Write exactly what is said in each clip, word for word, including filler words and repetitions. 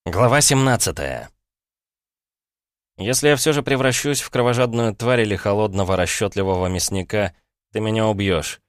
Глава семнадцатая. «Если я все же превращусь в кровожадную тварь или холодного, расчетливого мясника, ты меня убьешь».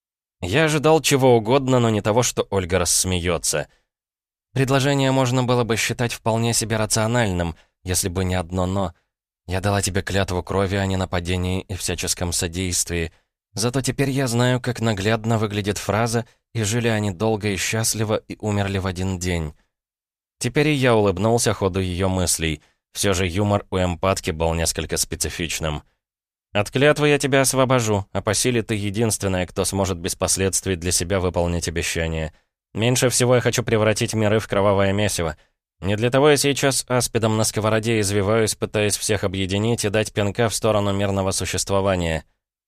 Я ожидал чего угодно, но не того, что Ольга рассмеется. Предложение можно было бы считать вполне себе рациональным, если бы не одно «но». Я дала тебе клятву крови о ненападении и всяческом содействии. Зато теперь я знаю, как наглядно выглядит фраза «и жили они долго и счастливо и умерли в один день». Теперь и я улыбнулся ходу ее мыслей. Все же юмор у эмпатки был несколько специфичным. «От клятвы я тебя освобожу, а по силе ты единственная, кто сможет без последствий для себя выполнить обещание. Меньше всего я хочу превратить миры в кровавое месиво. Не для того я сейчас аспидом на сковороде извиваюсь, пытаясь всех объединить и дать пинка в сторону мирного существования».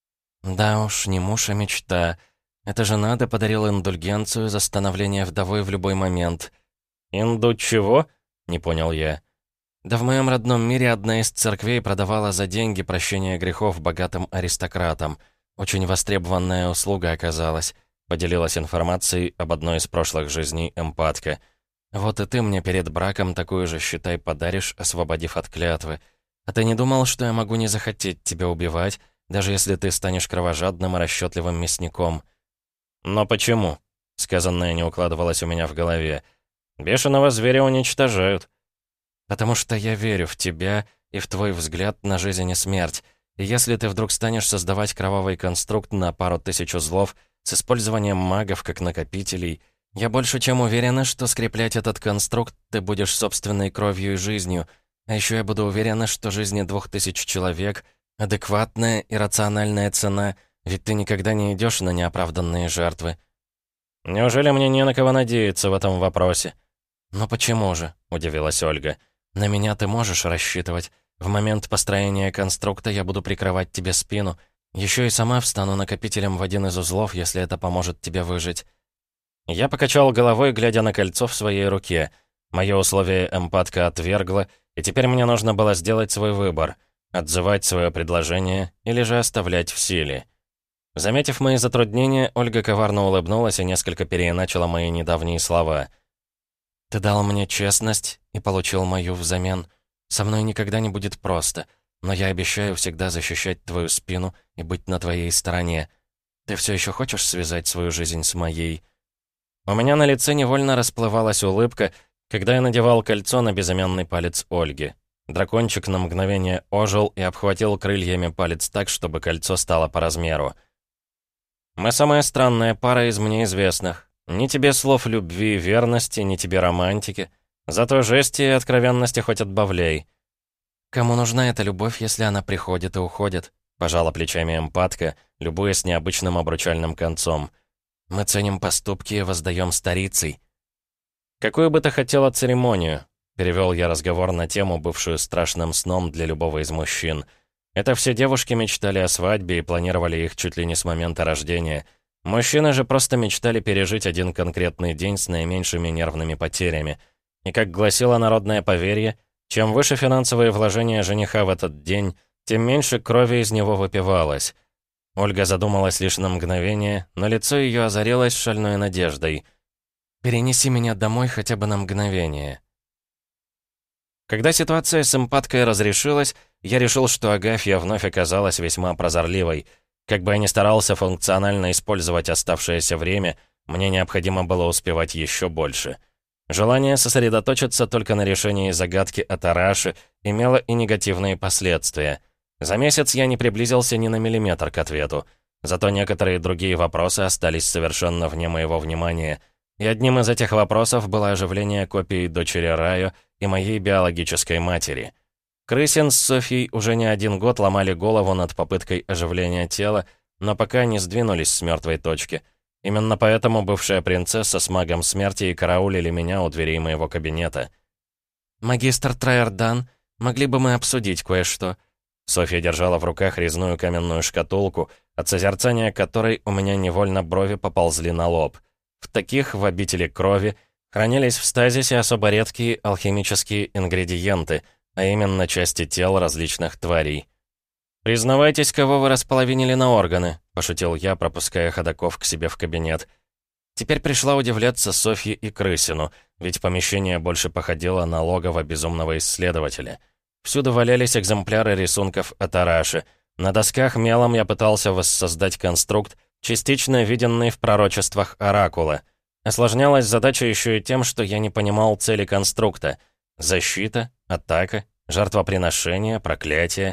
Да уж, не муж, а мечта. Это же надо подарил индульгенцию за становление вдовой в любой момент. «Инду чего?» — не понял я. «Да в моем родном мире одна из церквей продавала за деньги прощение грехов богатым аристократам. Очень востребованная услуга оказалась», — поделилась информацией об одной из прошлых жизней эмпатка. «Вот и ты мне перед браком такую же, считай, подаришь, освободив от клятвы. А ты не думал, что я могу не захотеть тебя убивать, даже если ты станешь кровожадным и расчетливым мясником?» «Но почему?» — сказанное не укладывалось у меня в голове. «Бешеного зверя уничтожают». «Потому что я верю в тебя и в твой взгляд на жизнь и смерть. И если ты вдруг станешь создавать кровавый конструкт на пару тысяч узлов с использованием магов как накопителей, я больше чем уверена, что скреплять этот конструкт ты будешь собственной кровью и жизнью. А еще я буду уверена, что жизни двух тысяч человек — адекватная и рациональная цена, ведь ты никогда не идешь на неоправданные жертвы». «Неужели мне не на кого надеяться в этом вопросе?» «Но почему же?» — удивилась Ольга. «На меня ты можешь рассчитывать. В момент построения конструкта я буду прикрывать тебе спину. Еще и сама встану накопителем в один из узлов, если это поможет тебе выжить». Я покачал головой, глядя на кольцо в своей руке. Мое условие эмпатка отвергла, и теперь мне нужно было сделать свой выбор — отзывать свое предложение или же оставлять в силе. Заметив мои затруднения, Ольга коварно улыбнулась и несколько переиначила мои недавние слова. «Ты дал мне честность и получил мою взамен. Со мной никогда не будет просто, но я обещаю всегда защищать твою спину и быть на твоей стороне. Ты все еще хочешь связать свою жизнь с моей?» У меня на лице невольно расплывалась улыбка, когда я надевал кольцо на безымянный палец Ольги. Дракончик на мгновение ожил и обхватил крыльями палец так, чтобы кольцо стало по размеру. «Мы самая странная пара из мне известных. Ни тебе слов любви и верности, ни тебе романтики. Зато жести и откровенности хоть отбавляй». «Кому нужна эта любовь, если она приходит и уходит?» — пожала плечами эмпатка, любуясь необычным обручальным концом. «Мы ценим поступки и воздаем старицей». «Какую бы ты хотела церемонию?» — перевел я разговор на тему, бывшую страшным сном для любого из мужчин. Это все девушки мечтали о свадьбе и планировали их чуть ли не с момента рождения. Мужчины же просто мечтали пережить один конкретный день с наименьшими нервными потерями. И как гласило народное поверье, чем выше финансовые вложения жениха в этот день, тем меньше крови из него выпивалось. Ольга задумалась лишь на мгновение, но лицо ее озарилось шальной надеждой. «Перенеси меня домой хотя бы на мгновение». Когда ситуация с эмпаткой разрешилась, я решил, что Агафья вновь оказалась весьма прозорливой. Как бы я ни старался функционально использовать оставшееся время, мне необходимо было успевать еще больше. Желание сосредоточиться только на решении загадки о Тараше имело и негативные последствия. За месяц я не приблизился ни на миллиметр к ответу. Зато некоторые другие вопросы остались совершенно вне моего внимания. И одним из этих вопросов было оживление копии дочери Раю и моей биологической матери. Крысин с Софьей уже не один год ломали голову над попыткой оживления тела, но пока не сдвинулись с мертвой точки. Именно поэтому бывшая принцесса с магом смерти и караулили меня у дверей моего кабинета. «Магистр Траердан, могли бы мы обсудить кое-что?» Софья держала в руках резную каменную шкатулку, от созерцания которой у меня невольно брови поползли на лоб. В таких, в обители крови, хранились в стазисе особо редкие алхимические ингредиенты, а именно части тел различных тварей. «Признавайтесь, кого вы располовинили на органы», — пошутил я, пропуская ходоков к себе в кабинет. Теперь пришла удивляться Софье и Крысину, ведь помещение больше походило на логово безумного исследователя. Всюду валялись экземпляры рисунков от Араши. На досках мелом я пытался воссоздать конструкт, частично виденный в пророчествах Оракула. Осложнялась задача еще и тем, что я не понимал цели конструкта. Защита, атака, жертвоприношение, проклятие.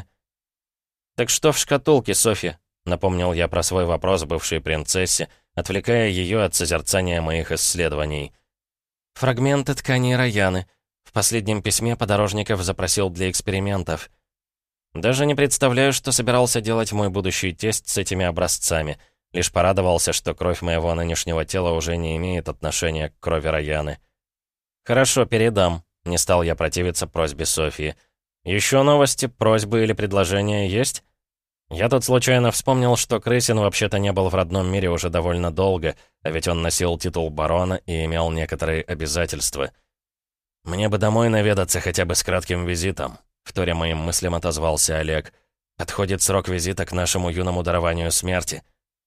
«Так что в шкатулке, Софья?» — напомнил я про свой вопрос бывшей принцессе, отвлекая ее от созерцания моих исследований. «Фрагменты ткани Раяны. В последнем письме Подорожников запросил для экспериментов. Даже не представляю, что собирался делать мой будущий тесть с этими образцами. Лишь порадовался, что кровь моего нынешнего тела уже не имеет отношения к крови Раяны. «Хорошо, передам», — не стал я противиться просьбе Софьи. «Еще новости, просьбы или предложения есть?» Я тут случайно вспомнил, что Крысин вообще-то не был в родном мире уже довольно долго, а ведь он носил титул барона и имел некоторые обязательства. «Мне бы домой наведаться хотя бы с кратким визитом», — вторя моим мыслям отозвался Олег. «Подходит срок визита к нашему юному дарованию смерти».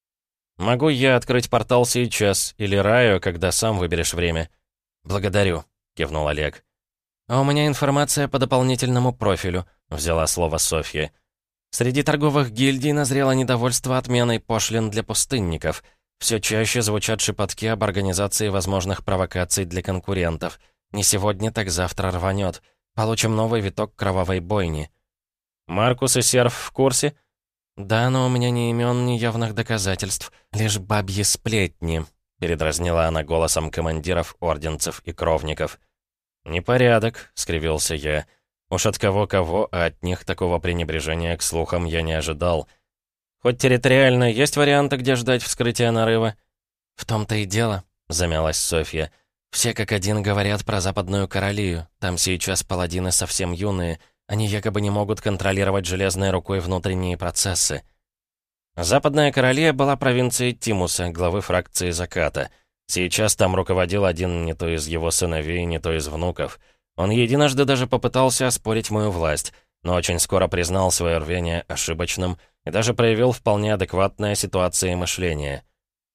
«Могу я открыть портал сейчас, или Раю, когда сам выберешь время?» «Благодарю», — кивнул Олег. «А у меня информация по дополнительному профилю», — взяла слово Софья. «Среди торговых гильдий назрело недовольство отменой пошлин для пустынников. Все чаще звучат шепотки об организации возможных провокаций для конкурентов. Не сегодня, так завтра рванет. Получим новый виток кровавой бойни». «Маркус и Серф в курсе?» «Да, но у меня ни имен, ни явных доказательств. Лишь бабьи сплетни», — передразнила она голосом командиров, орденцев и кровников. «Непорядок», — скривился я. «Уж от кого-кого, а от них такого пренебрежения к слухам я не ожидал. Хоть территориально есть варианты, где ждать вскрытия нарыва?» «В том-то и дело», — замялась Софья. «Все как один говорят про Западную Королию. Там сейчас паладины совсем юные. Они якобы не могут контролировать железной рукой внутренние процессы». Западная Королия была провинцией Тимуса, главы фракции Заката. Сейчас там руководил один не то из его сыновей, не то из внуков. Он единожды даже попытался оспорить мою власть, но очень скоро признал свое рвение ошибочным и даже проявил вполне адекватное ситуации мышление.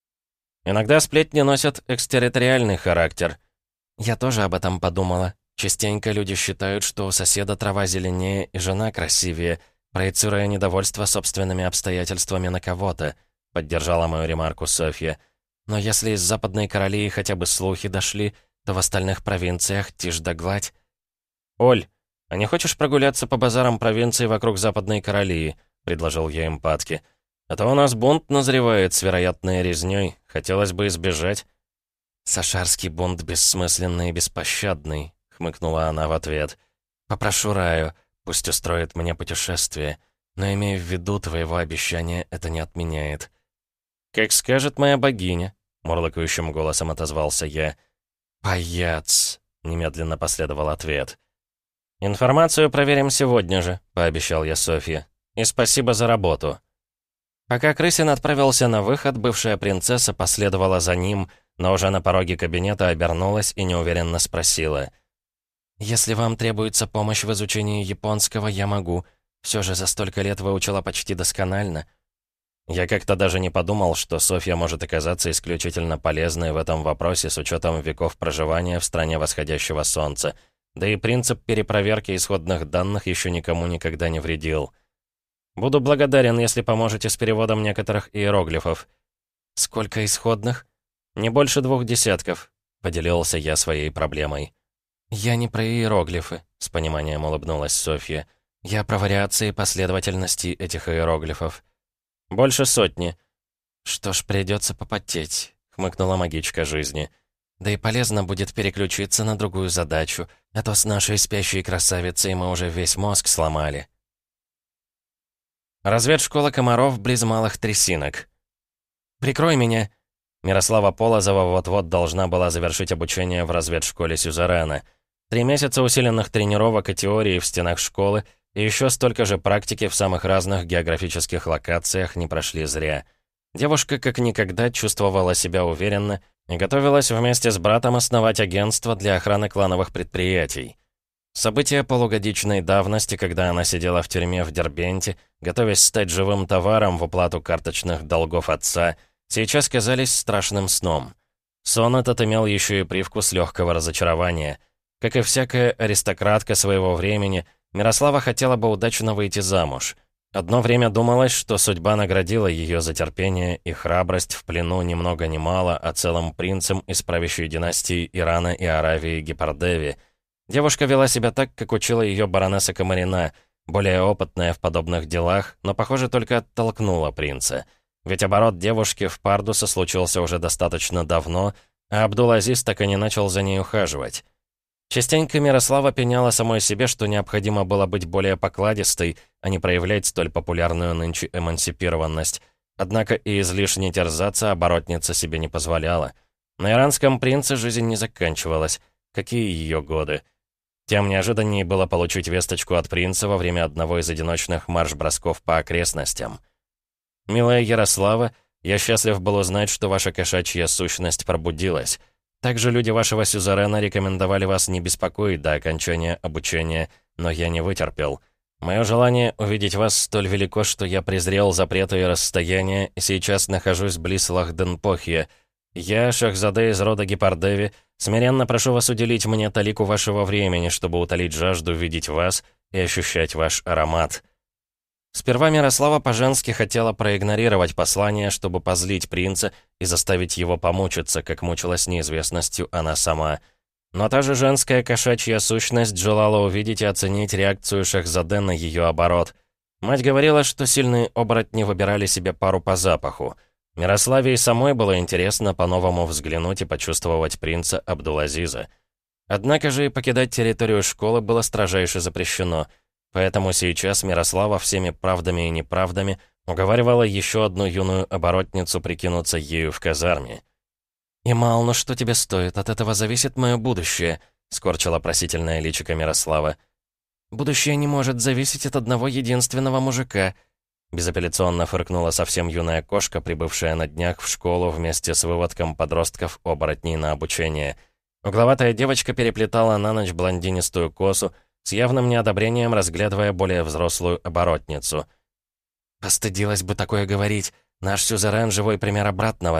Иногда сплетни носят экстерриториальный характер. Я тоже об этом подумала. Частенько люди считают, что у соседа трава зеленее и жена красивее, проецируя недовольство собственными обстоятельствами на кого-то, поддержала мою ремарку Софья. Но если из Западной Королии хотя бы слухи дошли, то в остальных провинциях тишь да гладь. «Оль, а не хочешь прогуляться по базарам провинции вокруг Западной Королии?» — предложил я эмпатке. «А то у нас бунт назревает с вероятной резнёй. Хотелось бы избежать». «Сашарский бунт бессмысленный и беспощадный», — хмыкнула она в ответ. «Попрошу Раю, пусть устроит мне путешествие, но, имея в виду твоего обещания, это не отменяет». «Как скажет моя богиня», — мурлыкающим голосом отозвался я. «Паяц», — немедленно последовал ответ. «Информацию проверим сегодня же», — пообещал я Софье. «И спасибо за работу». Пока Крысин отправился на выход, бывшая принцесса последовала за ним, но уже на пороге кабинета обернулась и неуверенно спросила. «Если вам требуется помощь в изучении японского, я могу. Все же за столько лет выучила почти досконально». Я как-то даже не подумал, что Софья может оказаться исключительно полезной в этом вопросе с учетом веков проживания в стране восходящего солнца. Да и принцип перепроверки исходных данных еще никому никогда не вредил. «Буду благодарен, если поможете с переводом некоторых иероглифов». «Сколько исходных?» «Не больше двух десятков», — поделился я своей проблемой. «Я не про иероглифы», — с пониманием улыбнулась Софья. «Я про вариации последовательности этих иероглифов». «Больше сотни». «Что ж, придется попотеть», — хмыкнула магичка жизни. «Да и полезно будет переключиться на другую задачу, а то с нашей спящей красавицей мы уже весь мозг сломали». Разведшкола комаров близ Малых Трясинок. «Прикрой меня!» Мирослава Полозова вот-вот должна была завершить обучение в разведшколе Сюзерена. Три месяца усиленных тренировок и теории в стенах школы и еще столько же практики в самых разных географических локациях не прошли зря. Девушка как никогда чувствовала себя уверенно и готовилась вместе с братом основать агентство для охраны клановых предприятий. События полугодичной давности, когда она сидела в тюрьме в Дербенте, готовясь стать живым товаром в уплату карточных долгов отца, сейчас казались страшным сном. Сон этот имел еще и привкус легкого разочарования. Как и всякая аристократка своего времени, Мирослава хотела бы удачно выйти замуж. Одно время думалось, что судьба наградила ее за терпение и храбрость в плену ни много ни мало, а целым принцем из правящей династии Ирана и Аравии Гепардеви. Девушка вела себя так, как учила ее баронесса Камарина, более опытная в подобных делах, но, похоже, только оттолкнула принца. Ведь оборот девушки в Пардуса случился уже достаточно давно, а Абдул-Азиз так и не начал за ней ухаживать. Частенько Мирослава пеняла самой себе, что необходимо было быть более покладистой, а не проявлять столь популярную нынче эмансипированность. Однако и излишне терзаться оборотница себе не позволяла. На иранском принце жизнь не заканчивалась. Какие ее годы? Тем неожиданнее было получить весточку от принца во время одного из одиночных марш-бросков по окрестностям. «Милая Ярослава, я счастлив был узнать, что ваша кошачья сущность пробудилась. Также люди вашего сюзерена рекомендовали вас не беспокоить до окончания обучения, но я не вытерпел. Мое желание увидеть вас столь велико, что я презрел запреты и расстояния, и сейчас нахожусь близ Лахденпохья. Я, Шахзаде из рода Гепардеви, смиренно прошу вас уделить мне талику вашего времени, чтобы утолить жажду видеть вас и ощущать ваш аромат». Сперва Мирослава по-женски хотела проигнорировать послание, чтобы позлить принца и заставить его помучиться, как мучилась неизвестностью она сама. Но та же женская кошачья сущность желала увидеть и оценить реакцию Шахзаде на ее оборот. Мать говорила, что сильные оборотни выбирали себе пару по запаху. Мирославе и самой было интересно по-новому взглянуть и почувствовать принца Абдул-Азиза. Однако же и покидать территорию школы было строжайше запрещено. Поэтому сейчас Мирослава всеми правдами и неправдами уговаривала еще одну юную оборотницу прикинуться ею в казарме. «Имал, ну что тебе стоит? От этого зависит мое будущее», — скорчила просительное личико Мирослава. «Будущее не может зависеть от одного единственного мужика», — безапелляционно фыркнула совсем юная кошка, прибывшая на днях в школу вместе с выводком подростков-оборотней на обучение. Угловатая девочка переплетала на ночь блондинистую косу, с явным неодобрением разглядывая более взрослую оборотницу. «Постыдилась бы такое говорить. Наш сюзерен — живой пример обратного».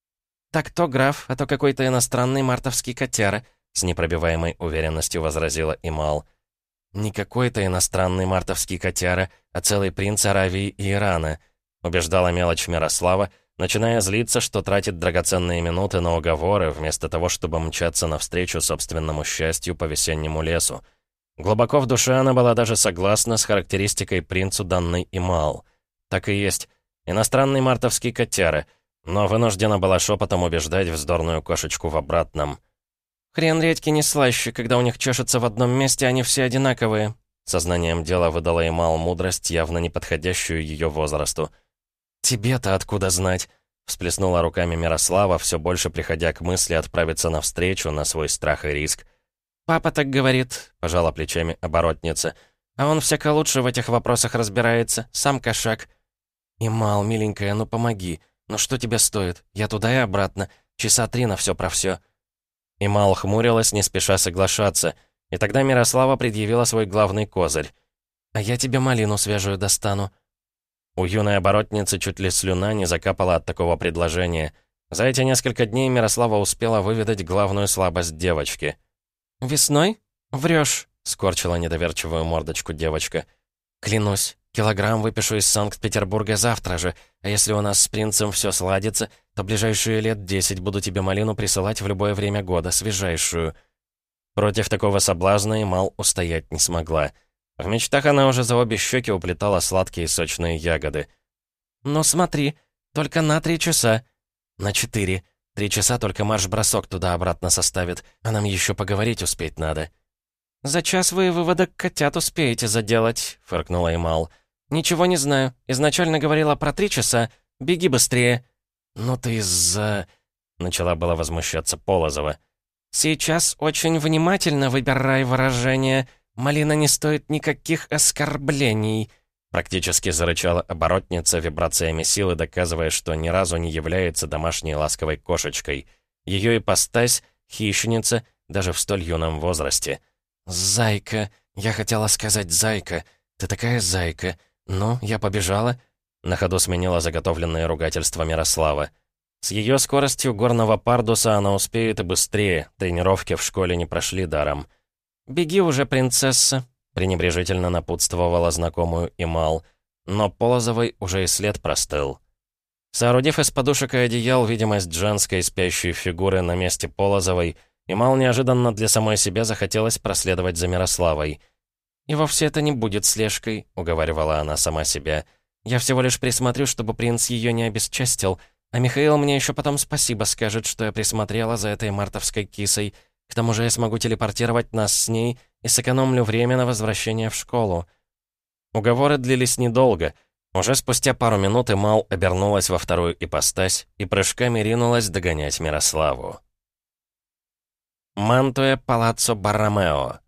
«Так то граф, а то какой-то иностранный мартовский котяра», — с непробиваемой уверенностью возразила Имал. «Не какой-то иностранный мартовский котяра, а целый принц Аравии и Ирана», — убеждала мелочь Мирослава, начиная злиться, что тратит драгоценные минуты на уговоры, вместо того, чтобы мчаться навстречу собственному счастью по весеннему лесу. Глубоко в душе она была даже согласна с характеристикой принцу данной Имал. Так и есть. Иностранный мартовский котяра, но вынуждена была шепотом убеждать вздорную кошечку в обратном. «Хрен редьки не слаще, когда у них чешется в одном месте, они все одинаковые», сознанием дела выдала Имал мудрость, явно не подходящую ее возрасту. «Тебе-то откуда знать?» всплеснула руками Мирослава, все больше приходя к мысли отправиться навстречу на свой страх и риск. «Папа так говорит», — пожала плечами оборотница. «А он всяко лучше в этих вопросах разбирается, сам кошак». «Имал, миленькая, ну помоги. Ну что тебе стоит? Я туда и обратно. Часа три на все про все». Имал хмурилась, не спеша соглашаться, и тогда Мирослава предъявила свой главный козырь. «А я тебе малину свежую достану». У юной оборотницы чуть ли слюна не закапала от такого предложения. За эти несколько дней Мирослава успела выведать главную слабость девочки. «Весной? Врешь», — скорчила недоверчивую мордочку девочка. «Клянусь, килограмм выпишу из Санкт-Петербурга завтра же, а если у нас с принцем все сладится, то ближайшие лет десять буду тебе малину присылать в любое время года, свежайшую». Против такого соблазна Имал устоять не смогла. В мечтах она уже за обе щеки уплетала сладкие сочные ягоды. «Ну смотри, только на три часа». «На четыре. Три часа только марш-бросок туда-обратно составит, а нам еще поговорить успеть надо». «За час вы выводок котят успеете заделать», — фыркнула Имал. «Ничего не знаю. Изначально говорила про три часа. Беги быстрее». «Ну ты из-за...» — начала было возмущаться Полозова. «Сейчас очень внимательно выбирай выражение. Малина не стоит никаких оскорблений», — практически зарычала оборотница вибрациями силы, доказывая, что ни разу не является домашней ласковой кошечкой. Ее ипостась — хищница, даже в столь юном возрасте. «Зайка! Я хотела сказать зайка. Ты такая зайка. Ну, я побежала?» На ходу сменила заготовленное ругательство Мирослава. С ее скоростью горного пардуса она успеет и быстрее, тренировки в школе не прошли даром. «Беги уже, принцесса», — пренебрежительно напутствовала знакомую Имал, но Полозовой уже и след простыл. Соорудив из подушек и одеял видимость женской спящей фигуры на месте Полозовой, Имал неожиданно для самой себя захотелось проследовать за Мирославой. «И вовсе это не будет слежкой», — уговаривала она сама себя. «Я всего лишь присмотрю, чтобы принц ее не обесчестил, а Михаил мне еще потом спасибо скажет, что я присмотрела за этой мартовской кисой. К тому же я смогу телепортировать нас с ней и сэкономлю время на возвращение в школу». Уговоры длились недолго. Уже спустя пару минут Имал обернулась во вторую ипостась и прыжками ринулась догонять Мирославу. Мантуэ Палаццо Борромео.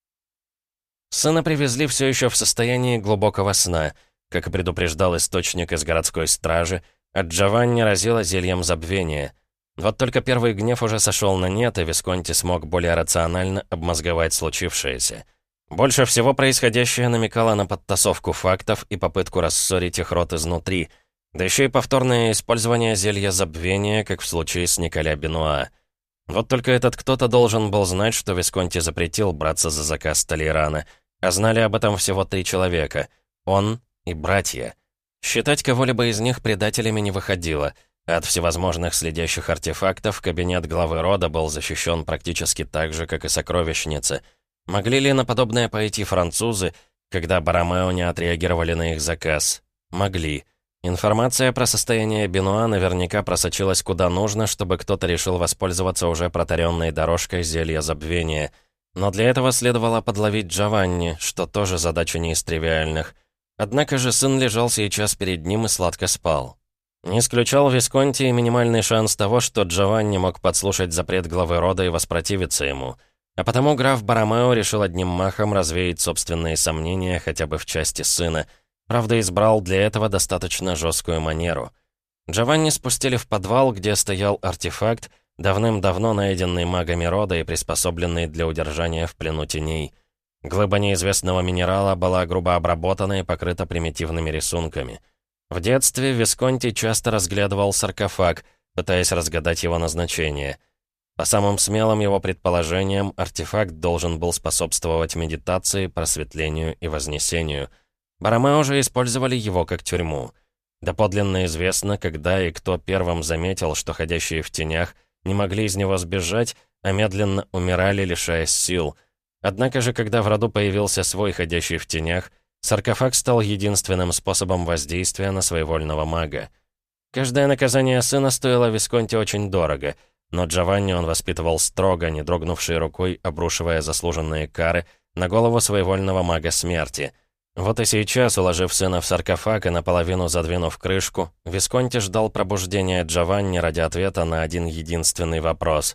Сына привезли все еще в состоянии глубокого сна. Как и предупреждал источник из городской стражи, от Джованни разило зельем забвения. Вот только первый гнев уже сошел на нет, и Висконти смог более рационально обмозговать случившееся. Больше всего происходящее намекало на подтасовку фактов и попытку рассорить их род изнутри, да еще и повторное использование зелья забвения, как в случае с Николя Бенуа. Вот только этот кто-то должен был знать, что Висконти запретил браться за заказ Толейрана, а знали об этом всего три человека — он и братья. Считать кого-либо из них предателями не выходило. От всевозможных следящих артефактов кабинет главы рода был защищен практически так же, как и сокровищница. Могли ли на подобное пойти французы, когда Борромео не отреагировали на их заказ? Могли. Информация про состояние Бенуа наверняка просочилась куда нужно, чтобы кто-то решил воспользоваться уже протаренной дорожкой зелья забвения. Но для этого следовало подловить Джованни, что тоже задача не из тривиальных. Однако же сын лежал сейчас перед ним и сладко спал. Не исключал Висконти и минимальный шанс того, что Джованни мог подслушать запрет главы рода и воспротивиться ему. А потому граф Борромео решил одним махом развеять собственные сомнения хотя бы в части сына. Правда, избрал для этого достаточно жесткую манеру. Джованни спустили в подвал, где стоял артефакт, давным-давно найденный магами рода и приспособленный для удержания в плену теней. Глыба неизвестного минерала была грубо обработана и покрыта примитивными рисунками. В детстве Висконти часто разглядывал саркофаг, пытаясь разгадать его назначение. По самым смелым его предположениям, артефакт должен был способствовать медитации, просветлению и вознесению. Борромео же использовали его как тюрьму. Доподлинно известно, когда и кто первым заметил, что ходящие в тенях не могли из него сбежать, а медленно умирали, лишаясь сил. Однако же, когда в роду появился свой ходящий в тенях, саркофаг стал единственным способом воздействия на своевольного мага. Каждое наказание сына стоило Висконти очень дорого, но Джованни он воспитывал строго, не дрогнувшей рукой, обрушивая заслуженные кары на голову своевольного мага смерти. Вот и сейчас, уложив сына в саркофаг и наполовину задвинув крышку, Висконти ждал пробуждения Джованни ради ответа на один единственный вопрос.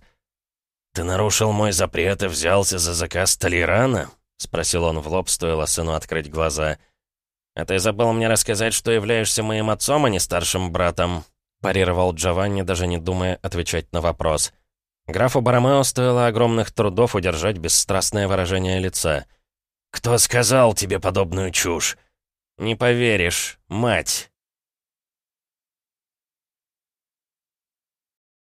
«Ты нарушил мой запрет и взялся за заказ Толейрана?» — спросил он в лоб, стоило сыну открыть глаза. «А ты забыл мне рассказать, что являешься моим отцом, а не старшим братом?» — парировал Джованни, даже не думая отвечать на вопрос. Графу Борромео стоило огромных трудов удержать бесстрастное выражение лица. «Кто сказал тебе подобную чушь?» «Не поверишь, мать!»